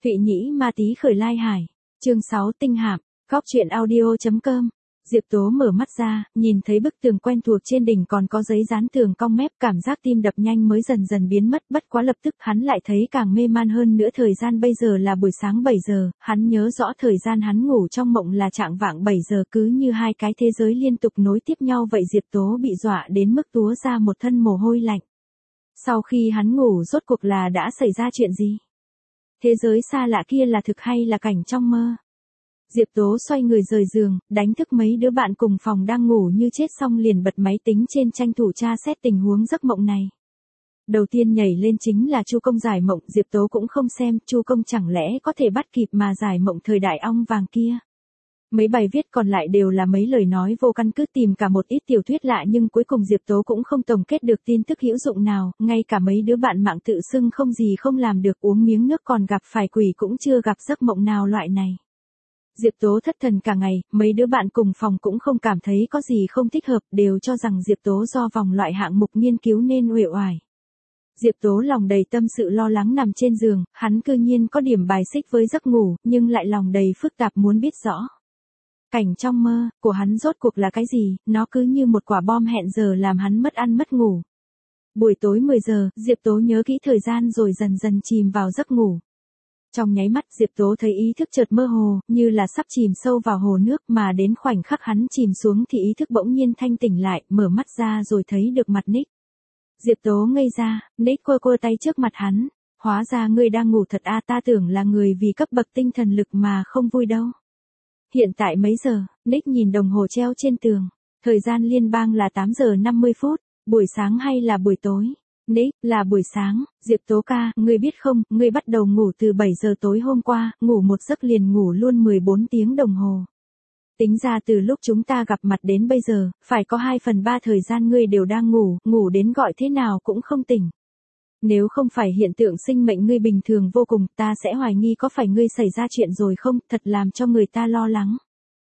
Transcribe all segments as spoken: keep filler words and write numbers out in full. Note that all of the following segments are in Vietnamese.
Thụy Nhĩ Ma Tý khởi lai hải. Chương sáu tinh hạm. Góc truyện audio.com. Diệp Tố mở mắt ra, nhìn thấy bức tường quen thuộc trên đỉnh còn có giấy dán tường cong mép, cảm giác tim đập nhanh mới dần dần biến mất, bất quá lập tức hắn lại thấy càng mê man hơn nữa. Thời gian bây giờ là buổi sáng bảy giờ, hắn nhớ rõ thời gian hắn ngủ trong mộng là trạng vạng bảy giờ, cứ như hai cái thế giới liên tục nối tiếp nhau vậy. Diệp Tố bị dọa đến mức túa ra một thân mồ hôi lạnh. Sau khi hắn ngủ rốt cuộc là đã xảy ra chuyện gì? Thế giới xa lạ kia là thực hay là cảnh trong mơ? Diệp Tố xoay người rời giường, đánh thức mấy đứa bạn cùng phòng đang ngủ như chết xong liền bật máy tính trên tranh thủ tra xét tình huống giấc mộng này. Đầu tiên nhảy lên chính là Chu Công giải mộng, Diệp Tố cũng không xem, Chu Công chẳng lẽ có thể bắt kịp mà giải mộng thời đại ong vàng kia. Mấy bài viết còn lại đều là mấy lời nói vô căn cứ, tìm cả một ít tiểu thuyết lạ nhưng cuối cùng Diệp Tố cũng không tổng kết được tin tức hữu dụng nào, ngay cả mấy đứa bạn mạng tự xưng không gì không làm được uống miếng nước còn gặp phải quỷ cũng chưa gặp giấc mộng nào loại này. Diệp Tố thất thần cả ngày, mấy đứa bạn cùng phòng cũng không cảm thấy có gì không thích hợp, đều cho rằng Diệp Tố do vòng loại hạng mục nghiên cứu nên uể oải. Diệp Tố lòng đầy tâm sự lo lắng nằm trên giường, hắn cư nhiên có điểm bài xích với giấc ngủ, nhưng lại lòng đầy phức tạp muốn biết rõ. Cảnh trong mơ của hắn rốt cuộc là cái gì, nó cứ như một quả bom hẹn giờ làm hắn mất ăn mất ngủ. Buổi tối mười giờ, Diệp Tố nhớ kỹ thời gian rồi dần dần chìm vào giấc ngủ. Trong nháy mắt Diệp Tố thấy ý thức chợt mơ hồ, như là sắp chìm sâu vào hồ nước, mà đến khoảnh khắc hắn chìm xuống thì ý thức bỗng nhiên thanh tỉnh lại, mở mắt ra rồi thấy được mặt Nick. Diệp Tố ngây ra, Nick quơ quơ tay trước mặt hắn, hóa ra ngươi đang ngủ thật à, ta tưởng là người vì cấp bậc tinh thần lực mà không vui đâu. Hiện tại mấy giờ? Nick nhìn đồng hồ treo trên tường, thời gian liên bang là tám giờ năm mươi phút, buổi sáng hay là buổi tối? Nick, là buổi sáng. Diệp Tố ca, ngươi biết không, ngươi bắt đầu ngủ từ bảy giờ tối hôm qua, ngủ một giấc liền ngủ luôn mười bốn tiếng đồng hồ. Tính ra từ lúc chúng ta gặp mặt đến bây giờ, phải có hai phần ba thời gian ngươi đều đang ngủ, ngủ đến gọi thế nào cũng không tỉnh. Nếu không phải hiện tượng sinh mệnh ngươi bình thường vô cùng, ta sẽ hoài nghi có phải ngươi xảy ra chuyện rồi không, thật làm cho người ta lo lắng.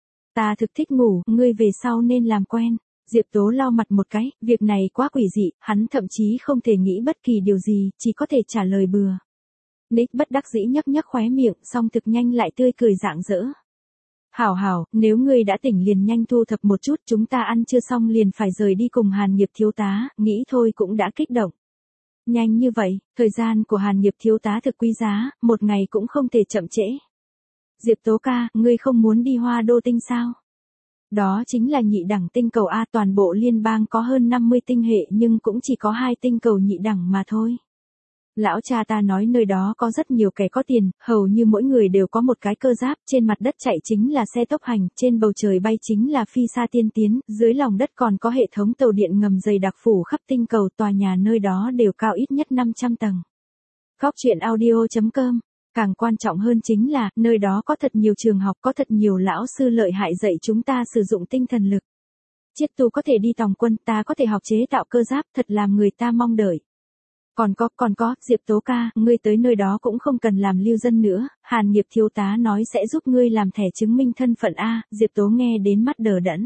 Ta thực thích ngủ, ngươi về sau nên làm quen. Diệp Tố lau mặt một cái, việc này quá quỷ dị, hắn thậm chí không thể nghĩ bất kỳ điều gì, chỉ có thể trả lời bừa. Nick bất đắc dĩ nhấc nhấc khóe miệng, xong thực nhanh lại tươi cười rạng rỡ. Hảo hảo, nếu ngươi đã tỉnh liền nhanh thu thập một chút, chúng ta ăn chưa xong liền phải rời đi cùng Hàn Nghiệp thiếu tá, nghĩ thôi cũng đã kích động. Nhanh như vậy, thời gian của Hàn Nghiệp thiếu tá thực quý giá, một ngày cũng không thể chậm trễ. Diệp Tố ca, ngươi không muốn đi Hoa Đô tinh sao? Đó chính là nhị đẳng tinh cầu A, toàn bộ liên bang có hơn năm mươi tinh hệ nhưng cũng chỉ có hai tinh cầu nhị đẳng mà thôi. Lão cha ta nói nơi đó có rất nhiều kẻ có tiền, hầu như mỗi người đều có một cái cơ giáp, trên mặt đất chạy chính là xe tốc hành, trên bầu trời bay chính là phi xa tiên tiến, dưới lòng đất còn có hệ thống tàu điện ngầm dày đặc phủ khắp tinh cầu, tòa nhà nơi đó đều cao ít nhất năm trăm tầng. Góc truyện audio.com. Càng quan trọng hơn chính là, nơi đó có thật nhiều trường học, có thật nhiều lão sư lợi hại dạy chúng ta sử dụng tinh thần lực. Chiết tu có thể đi tòng quân, ta có thể học chế tạo cơ giáp, thật làm người ta mong đợi. Còn có, còn có, Diệp Tố ca, ngươi tới nơi đó cũng không cần làm lưu dân nữa, Hàn Nghiệp thiếu tá nói sẽ giúp ngươi làm thẻ chứng minh thân phận A, Diệp Tố nghe đến mắt đờ đẫn.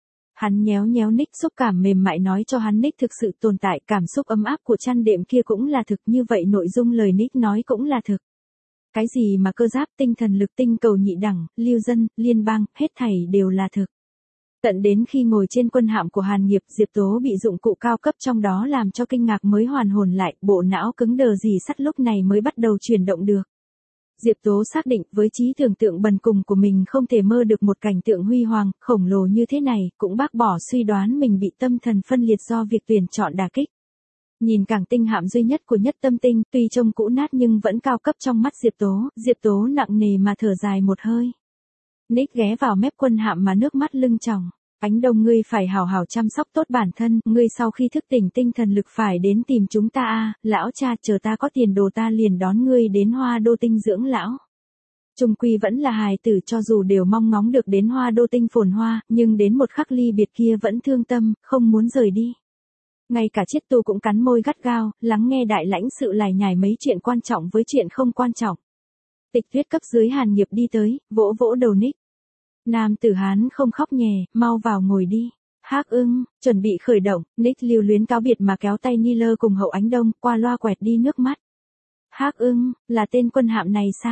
Hắn nhéo nhéo Nick, xúc cảm mềm mại nói cho hắn Nick thực sự tồn tại, cảm xúc ấm áp của chăn đệm kia cũng là thực, như vậy nội dung lời Nick nói cũng là thực. Cái gì mà cơ giáp, tinh thần lực, tinh cầu nhị đẳng, lưu dân, liên bang, hết thảy đều là thực. Tận đến khi ngồi trên quân hạm của Hàn Nghiệp, Diệp Tố bị dụng cụ cao cấp trong đó làm cho kinh ngạc mới hoàn hồn lại, bộ não cứng đờ gì sắt lúc này mới bắt đầu chuyển động được. Diệp Tố xác định với trí tưởng tượng bần cùng của mình không thể mơ được một cảnh tượng huy hoàng, khổng lồ như thế này, cũng bác bỏ suy đoán mình bị tâm thần phân liệt do việc tuyển chọn đả kích. Nhìn cảng tinh hạm duy nhất của Nhất Tâm Tinh, tuy trông cũ nát nhưng vẫn cao cấp trong mắt Diệp Tố, Diệp Tố nặng nề mà thở dài một hơi. Nick ghé vào mép quân hạm mà nước mắt lưng tròng. Ánh Đông, ngươi phải hào hào chăm sóc tốt bản thân, ngươi sau khi thức tỉnh tinh thần lực phải đến tìm chúng ta a, lão cha, chờ ta có tiền đồ ta liền đón ngươi đến Hoa Đô tinh dưỡng lão. Trung quy vẫn là hài tử, cho dù đều mong ngóng được đến Hoa Đô tinh phồn hoa, nhưng đến một khắc ly biệt kia vẫn thương tâm, không muốn rời đi. Ngay cả Chiết tu cũng cắn môi gắt gao, lắng nghe đại lãnh sự lải nhải mấy chuyện quan trọng với chuyện không quan trọng. Tịch Tuyết cấp dưới Hàn Nghiệp đi tới, vỗ vỗ đầu Nick. Nam tử Hán không khóc nhè, mau vào ngồi đi. Hắc ưng, chuẩn bị khởi động, Nick lưu luyến cáo biệt mà kéo tay Niller cùng Hậu Ánh Đông, qua loa quẹt đi nước mắt. Hắc ưng, là tên quân hạm này sao?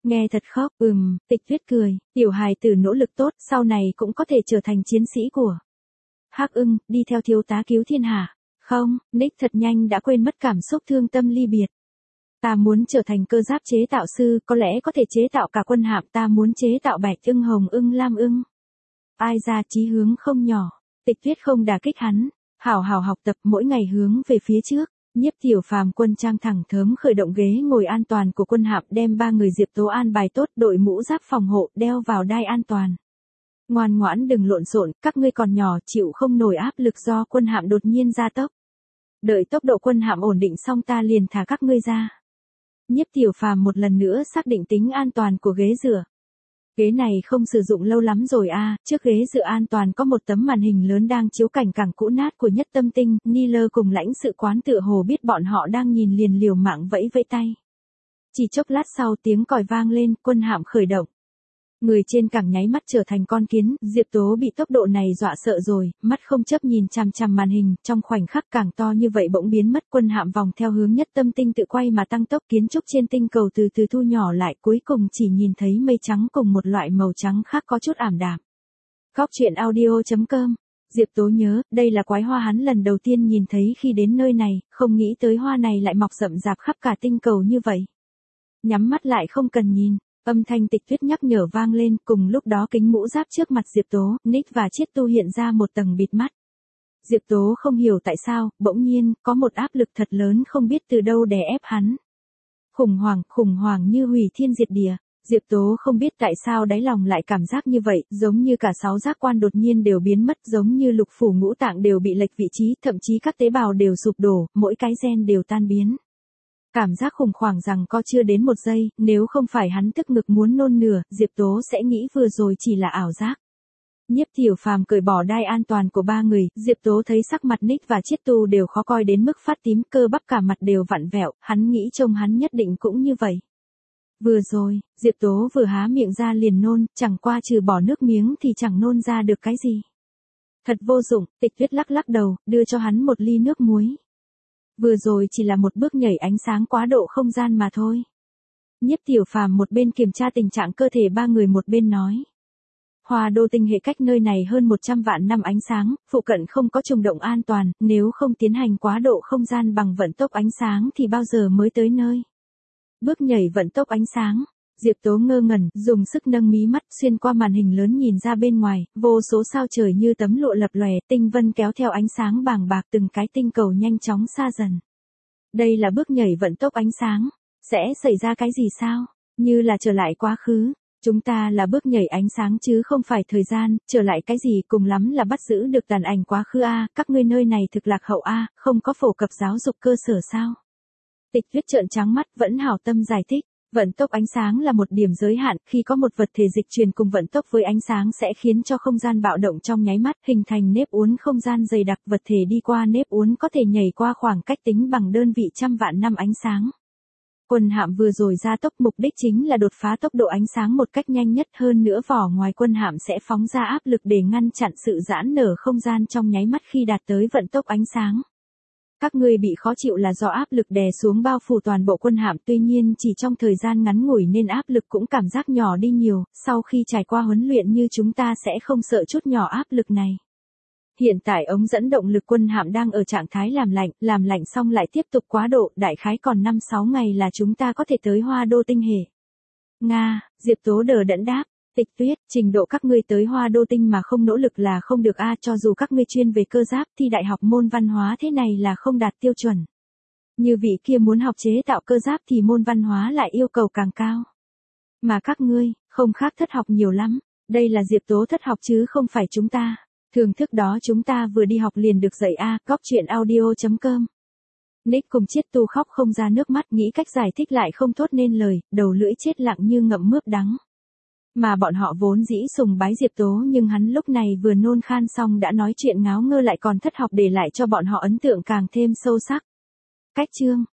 Nghe thật khóc, ừm, Tịch Tuyết cười, tiểu hài tử nỗ lực tốt, sau này cũng có thể trở thành chiến sĩ của Hắc Ưng, đi theo thiếu tá cứu thiên hạ. Không, Nick thật nhanh đã quên mất cảm xúc thương tâm ly biệt. Ta muốn trở thành cơ giáp chế tạo sư, có lẽ có thể chế tạo cả quân hạm, ta muốn chế tạo bạch ưng, hồng ưng, lam ưng. Ai ra chí hướng không nhỏ, Tịch Tuyết không đả kích hắn, hảo hảo học tập mỗi ngày hướng về phía trước. Nhiếp Tiểu Phàm quân trang thẳng thớm khởi động ghế ngồi an toàn của quân hạm, đem ba người Diệp Tố an bài tốt, đội mũ giáp phòng hộ, đeo vào đai an toàn. Ngoan ngoãn đừng lộn xộn, các ngươi còn nhỏ, chịu không nổi áp lực do quân hạm đột nhiên gia tốc. Đợi tốc độ quân hạm ổn định xong ta liền thả các ngươi ra. Nhiếp Tiểu Phàm một lần nữa xác định tính an toàn của ghế dựa. Ghế này không sử dụng lâu lắm rồi a, à, trước ghế dựa an toàn có một tấm màn hình lớn đang chiếu cảnh cảng cũ nát của Nhất Tâm Tinh, Niller cùng lãnh sự quán tựa hồ biết bọn họ đang nhìn liền liều mạng vẫy vẫy tay. Chỉ chốc lát sau tiếng còi vang lên, quân hạm khởi động. Người trên cảng nháy mắt trở thành con kiến, Diệp Tố bị tốc độ này dọa sợ rồi, mắt không chấp nhìn chằm chằm màn hình, trong khoảnh khắc càng to như vậy bỗng biến mất, quân hạm vòng theo hướng Nhất Tâm Tinh tự quay mà tăng tốc, kiến trúc trên tinh cầu từ từ thu nhỏ lại, cuối cùng chỉ nhìn thấy mây trắng cùng một loại màu trắng khác có chút ảm đạm. Góc truyện audio chấm com. Diệp Tố nhớ, đây là quái hoa hắn lần đầu tiên nhìn thấy khi đến nơi này, không nghĩ tới hoa này lại mọc rậm rạp khắp cả tinh cầu như vậy. Nhắm mắt lại không cần nhìn. Âm thanh Tịch Tuyết nhắc nhở vang lên, cùng lúc đó kính mũ giáp trước mặt Diệp Tố, Nick và Chiết Tu hiện ra một tầng bịt mắt. Diệp Tố không hiểu tại sao, bỗng nhiên, có một áp lực thật lớn không biết từ đâu đè ép hắn. Khủng hoảng, khủng hoảng như hủy thiên diệt địa. Diệp Tố không biết tại sao đáy lòng lại cảm giác như vậy, giống như cả sáu giác quan đột nhiên đều biến mất, giống như lục phủ ngũ tạng đều bị lệch vị trí, thậm chí các tế bào đều sụp đổ, mỗi cái gen đều tan biến. Cảm giác khủng hoảng rằng có chưa đến một giây, nếu không phải hắn tức ngực muốn nôn nửa, Diệp Tố sẽ nghĩ vừa rồi chỉ là ảo giác. Nhiếp Tiểu Phàm cởi bỏ đai an toàn của ba người, Diệp Tố thấy sắc mặt Nick và Chiết Tu đều khó coi đến mức phát tím, cơ bắp cả mặt đều vặn vẹo, hắn nghĩ trông hắn nhất định cũng như vậy. Vừa rồi, Diệp Tố vừa há miệng ra liền nôn, chẳng qua trừ bỏ nước miếng thì chẳng nôn ra được cái gì. Thật vô dụng, Tịch Tuyết lắc lắc đầu, đưa cho hắn một ly nước muối. Vừa rồi chỉ là một bước nhảy ánh sáng quá độ không gian mà thôi. Nhiếp Tiểu Phàm một bên kiểm tra tình trạng cơ thể ba người một bên nói. Hoa Đô Tinh hệ cách nơi này hơn một trăm vạn năm ánh sáng, phụ cận không có trùng động an toàn, nếu không tiến hành quá độ không gian bằng vận tốc ánh sáng thì bao giờ mới tới nơi. Bước nhảy vận tốc ánh sáng. Diệp Tố ngơ ngẩn, dùng sức nâng mí mắt, xuyên qua màn hình lớn nhìn ra bên ngoài, vô số sao trời như tấm lụa lập lòe, tinh vân kéo theo ánh sáng bàng bạc, từng cái tinh cầu nhanh chóng xa dần. Đây là bước nhảy vận tốc ánh sáng. Sẽ xảy ra cái gì sao? Như là trở lại quá khứ. Chúng ta là bước nhảy ánh sáng chứ không phải thời gian, trở lại cái gì, cùng lắm là bắt giữ được tàn ảnh quá khứ a, các ngươi nơi này thực lạc hậu a, không có phổ cập giáo dục cơ sở sao? Tịch Tuyết trợn trắng mắt, vẫn hảo tâm giải thích. Vận tốc ánh sáng là một điểm giới hạn, khi có một vật thể dịch truyền cùng vận tốc với ánh sáng sẽ khiến cho không gian bạo động trong nháy mắt, hình thành nếp uốn không gian dày đặc, vật thể đi qua nếp uốn có thể nhảy qua khoảng cách tính bằng đơn vị trăm vạn năm ánh sáng. Quân hạm vừa rồi ra tốc, mục đích chính là đột phá tốc độ ánh sáng một cách nhanh nhất, hơn nữa vỏ ngoài quân hạm sẽ phóng ra áp lực để ngăn chặn sự giãn nở không gian trong nháy mắt khi đạt tới vận tốc ánh sáng. Các ngươi bị khó chịu là do áp lực đè xuống bao phủ toàn bộ quân hạm, tuy nhiên chỉ trong thời gian ngắn ngủi nên áp lực cũng cảm giác nhỏ đi nhiều, sau khi trải qua huấn luyện như chúng ta sẽ không sợ chút nhỏ áp lực này. Hiện tại ống dẫn động lực quân hạm đang ở trạng thái làm lạnh, làm lạnh xong lại tiếp tục quá độ, đại khái còn năm sáu ngày là chúng ta có thể tới Hoa Đô Tinh hệ. Nga, Diệp Tố đờ đẫn đáp. Tịch Tuyết, trình độ các ngươi tới Hoa Đô Tinh mà không nỗ lực là không được a, cho dù các ngươi chuyên về cơ giáp thì đại học môn văn hóa thế này là không đạt tiêu chuẩn. Như vị kia muốn học chế tạo cơ giáp thì môn văn hóa lại yêu cầu càng cao. Mà các ngươi, không khác thất học nhiều lắm, đây là Diệp Tố thất học chứ không phải chúng ta. Thường thức đó chúng ta vừa đi học liền được dạy a, góc truyện audio chấm com. Nick cùng Chiết Tu khóc không ra nước mắt, nghĩ cách giải thích lại không thốt nên lời, đầu lưỡi chết lặng như ngậm mướp đắng. Mà bọn họ vốn dĩ sùng bái Diệp Tố nhưng hắn lúc này vừa nôn khan xong đã nói chuyện ngáo ngơ lại còn thất học để lại cho bọn họ ấn tượng càng thêm sâu sắc. Cách chương